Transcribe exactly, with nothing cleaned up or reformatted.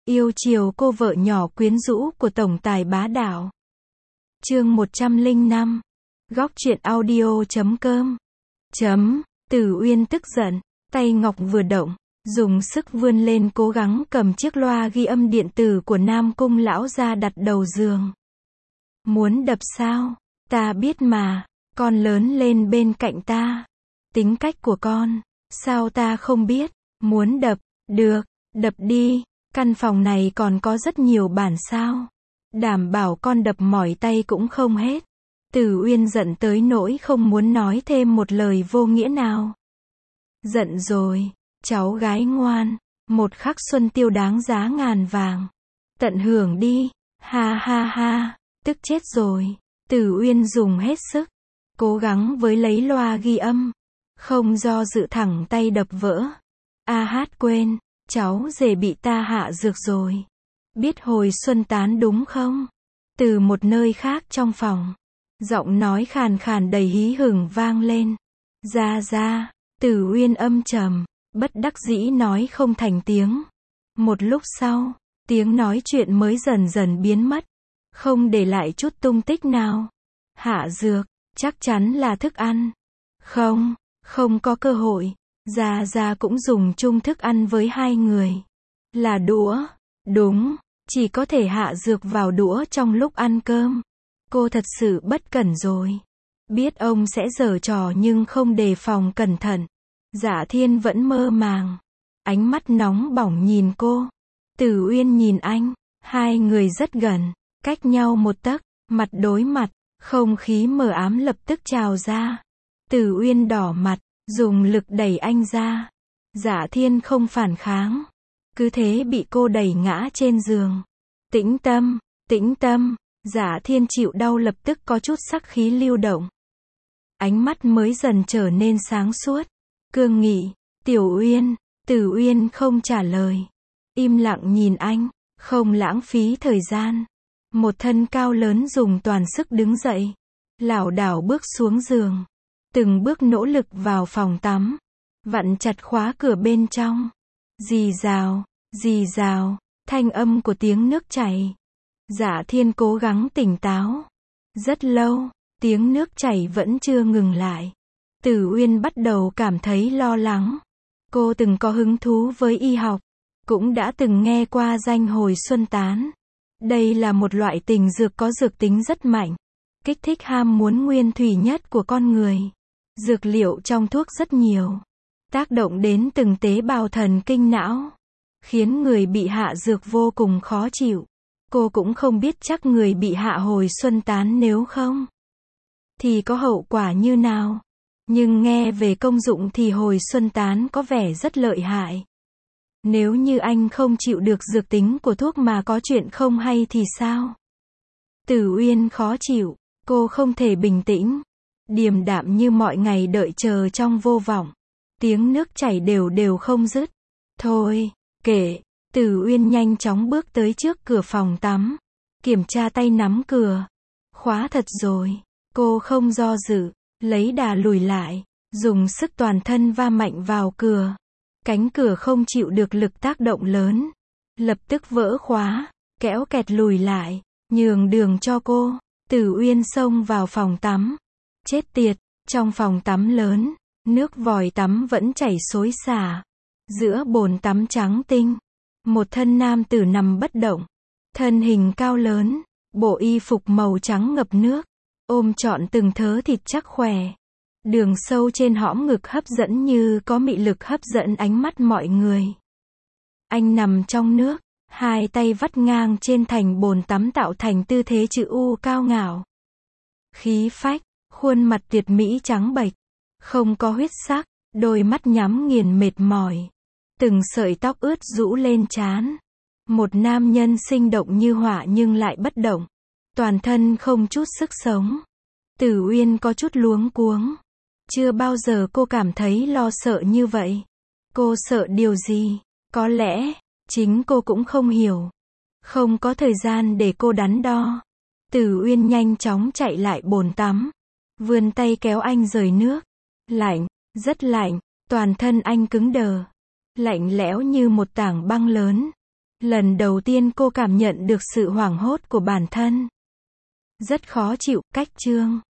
Yêu chiều cô vợ nhỏ quyến rũ của tổng tài bá đạo. Chương một trăm lẻ năm. Góc truyện audio chấm com. Chấm. Tử Uyên tức giận, tay ngọc vừa động, dùng sức vươn lên cố gắng cầm chiếc loa ghi âm điện tử của Nam Cung lão ra đặt đầu giường. Muốn đập sao? Ta biết mà, con lớn lên bên cạnh ta. Tính cách của con, sao ta không biết? Muốn đập, được, đập đi. Căn phòng này còn có rất nhiều bản sao. Đảm bảo con đập mỏi tay cũng không hết. Tử Uyên giận tới nỗi không muốn nói thêm một lời vô nghĩa nào. Giận rồi, cháu gái ngoan, một khắc xuân tiêu đáng giá ngàn vàng. Tận hưởng đi, ha ha ha, tức chết rồi. Tử Uyên dùng hết sức, cố gắng với lấy loa ghi âm, không do dự thẳng tay đập vỡ. A hát quên, cháu rể bị ta hạ dược rồi. Biết hồi xuân tán đúng không? Từ một nơi khác trong phòng, giọng nói khàn khàn đầy hí hửng vang lên. Ra ra, Tử Uyên âm trầm, bất đắc dĩ nói không thành tiếng. Một lúc sau, tiếng nói chuyện mới dần dần biến mất, không để lại chút tung tích nào. Hạ dược, chắc chắn là thức ăn. Không, không có cơ hội. Gia Gia cũng dùng chung thức ăn với hai người. Là đũa. Đúng, chỉ có thể hạ dược vào đũa trong lúc ăn cơm. Cô thật sự bất cẩn rồi. Biết ông sẽ giở trò nhưng không đề phòng cẩn thận. Dạ Thiên vẫn mơ màng, ánh mắt nóng bỏng nhìn cô. Tử Uyên nhìn anh, hai người rất gần, cách nhau một tấc, mặt đối mặt, không khí mờ ám lập tức trào ra. Tử Uyên đỏ mặt, dùng lực đẩy anh ra. Dạ Thiên không phản kháng, cứ thế bị cô đẩy ngã trên giường. Tĩnh tâm, tĩnh tâm. Dạ Thiên chịu đau lập tức có chút sắc khí lưu động. Ánh mắt mới dần trở nên sáng suốt, cương nghị. Tiểu Uyên. Tử Uyên không trả lời, im lặng nhìn anh, không lãng phí thời gian. Một thân cao lớn dùng toàn sức đứng dậy, lảo đảo bước xuống giường, từng bước nỗ lực vào phòng tắm, vặn chặt khóa cửa bên trong. Rì rào, rì rào, thanh âm của tiếng nước chảy. Dạ Thiên cố gắng tỉnh táo. Rất lâu, tiếng nước chảy vẫn chưa ngừng lại. Tử Uyên bắt đầu cảm thấy lo lắng. Cô từng có hứng thú với y học, cũng đã từng nghe qua danh hồi xuân tán. Đây là một loại tình dược có dược tính rất mạnh, kích thích ham muốn nguyên thủy nhất của con người. Dược liệu trong thuốc rất nhiều, tác động đến từng tế bào thần kinh não, khiến người bị hạ dược vô cùng khó chịu. Cô cũng không biết chắc người bị hạ hồi xuân tán nếu không thì có hậu quả như nào. Nhưng nghe về công dụng thì hồi xuân tán có vẻ rất lợi hại. Nếu như anh không chịu được dược tính của thuốc mà có chuyện không hay thì sao? Tử Uyên khó chịu, cô không thể bình tĩnh, điềm đạm như mọi ngày đợi chờ trong vô vọng. Tiếng nước chảy đều đều không dứt. Thôi, kệ. Tử Uyên nhanh chóng bước tới trước cửa phòng tắm, kiểm tra tay nắm cửa. Khóa thật rồi. Cô không do dự, lấy đà lùi lại, dùng sức toàn thân va mạnh vào cửa. Cánh cửa không chịu được lực tác động lớn, lập tức vỡ khóa, kéo kẹt lùi lại, nhường đường cho cô. Tử Uyên xông vào phòng tắm. Chết tiệt, trong phòng tắm lớn, nước vòi tắm vẫn chảy xối xả. Giữa bồn tắm trắng tinh, một thân nam tử nằm bất động. Thân hình cao lớn, bộ y phục màu trắng ngập nước, ôm trọn từng thớ thịt chắc khỏe. Đường sâu trên hõm ngực hấp dẫn như có mị lực hấp dẫn ánh mắt mọi người. Anh nằm trong nước, hai tay vắt ngang trên thành bồn tắm tạo thành tư thế chữ U cao ngạo. Khí phách, khuôn mặt tuyệt mỹ trắng bệch, không có huyết sắc, đôi mắt nhắm nghiền mệt mỏi. Từng sợi tóc ướt rũ lên trán. Một nam nhân sinh động như họa nhưng lại bất động. Toàn thân không chút sức sống. Tử Uyên có chút luống cuống. Chưa bao giờ cô cảm thấy lo sợ như vậy. Cô sợ điều gì? Có lẽ, chính cô cũng không hiểu. Không có thời gian để cô đắn đo. Tử Uyên nhanh chóng chạy lại bồn tắm. Vươn tay kéo anh rời nước. Lạnh, rất lạnh, toàn thân anh cứng đờ. Lạnh lẽo như một tảng băng lớn. Lần đầu tiên cô cảm nhận được sự hoảng hốt của bản thân. Rất khó chịu, cách chương.